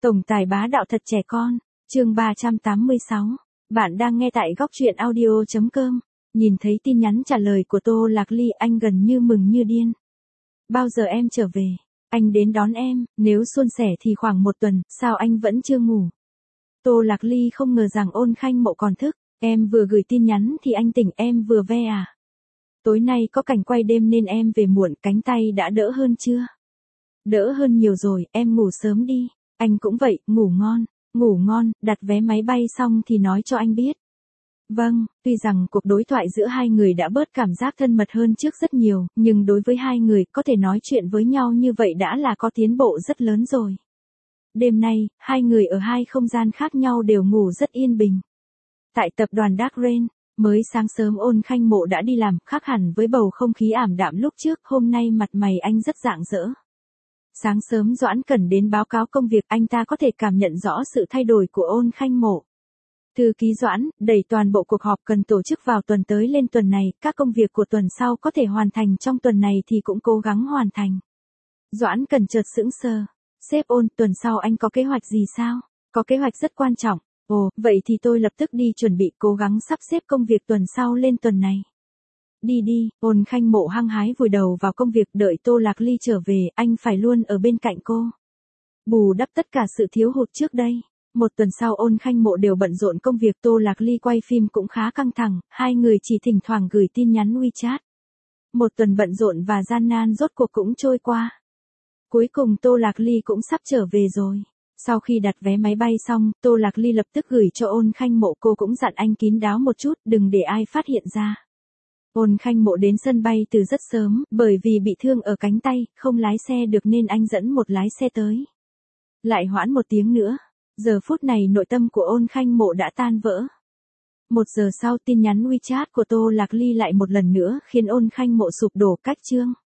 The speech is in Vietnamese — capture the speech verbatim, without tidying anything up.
Tổng tài bá đạo thật trẻ con, chương ba trăm tám mươi sáu. Bạn đang nghe tại góc truyện audio chấm com. Nhìn thấy tin nhắn trả lời của Tô Lạc Ly, anh gần như mừng như điên. Bao giờ em trở về? Anh đến đón em, nếu suôn sẻ thì khoảng một tuần, sao anh vẫn chưa ngủ? Tô Lạc Ly không ngờ rằng Ôn Khanh Mộ còn thức, em vừa gửi tin nhắn thì anh tỉnh, em vừa ve à? Tối nay có cảnh quay đêm nên em về muộn, cánh tay đã đỡ hơn chưa? Đỡ hơn nhiều rồi, em ngủ sớm đi. Anh cũng vậy, ngủ ngon, ngủ ngon, đặt vé máy bay xong thì nói cho anh biết. Vâng, tuy rằng cuộc đối thoại giữa hai người đã bớt cảm giác thân mật hơn trước rất nhiều, nhưng đối với hai người, có thể nói chuyện với nhau như vậy đã là có tiến bộ rất lớn rồi. Đêm nay, hai người ở hai không gian khác nhau đều ngủ rất yên bình. Tại tập đoàn Dark Rain, mới sáng sớm Ôn Khanh Mộ đã đi làm, khác hẳn với bầu không khí ảm đạm lúc trước, hôm nay mặt mày anh rất rạng rỡ. Sáng sớm Doãn Cẩn đến báo cáo công việc, anh ta có thể cảm nhận rõ sự thay đổi của Ôn Khanh Mộ. Thư ký Doãn, đẩy toàn bộ cuộc họp cần tổ chức vào tuần tới lên tuần này, các công việc của tuần sau có thể hoàn thành trong tuần này thì cũng cố gắng hoàn thành. Doãn Cẩn chợt sững sờ. Sếp Ôn, tuần sau anh có kế hoạch gì sao? Có kế hoạch rất quan trọng. Ồ, vậy thì tôi lập tức đi chuẩn bị, cố gắng sắp xếp công việc tuần sau lên tuần này. Đi đi, Ôn Khanh Mộ hăng hái vùi đầu vào công việc, đợi Tô Lạc Ly trở về, anh phải luôn ở bên cạnh cô. Bù đắp tất cả sự thiếu hụt trước đây. Một tuần sau Ôn Khanh Mộ đều bận rộn công việc, Tô Lạc Ly quay phim cũng khá căng thẳng, hai người chỉ thỉnh thoảng gửi tin nhắn WeChat. Một tuần bận rộn và gian nan rốt cuộc cũng trôi qua. Cuối cùng Tô Lạc Ly cũng sắp trở về rồi. Sau khi đặt vé máy bay xong, Tô Lạc Ly lập tức gửi cho Ôn Khanh Mộ, cô cũng dặn anh kín đáo một chút, đừng để ai phát hiện ra. Ôn Khanh Mộ đến sân bay từ rất sớm, bởi vì bị thương ở cánh tay, không lái xe được nên anh dẫn một lái xe tới. Lại hoãn một tiếng nữa. Giờ phút này nội tâm của Ôn Khanh Mộ đã tan vỡ. Một giờ sau tin nhắn WeChat của Tô Lạc Ly lại một lần nữa khiến Ôn Khanh Mộ sụp đổ, cách chương.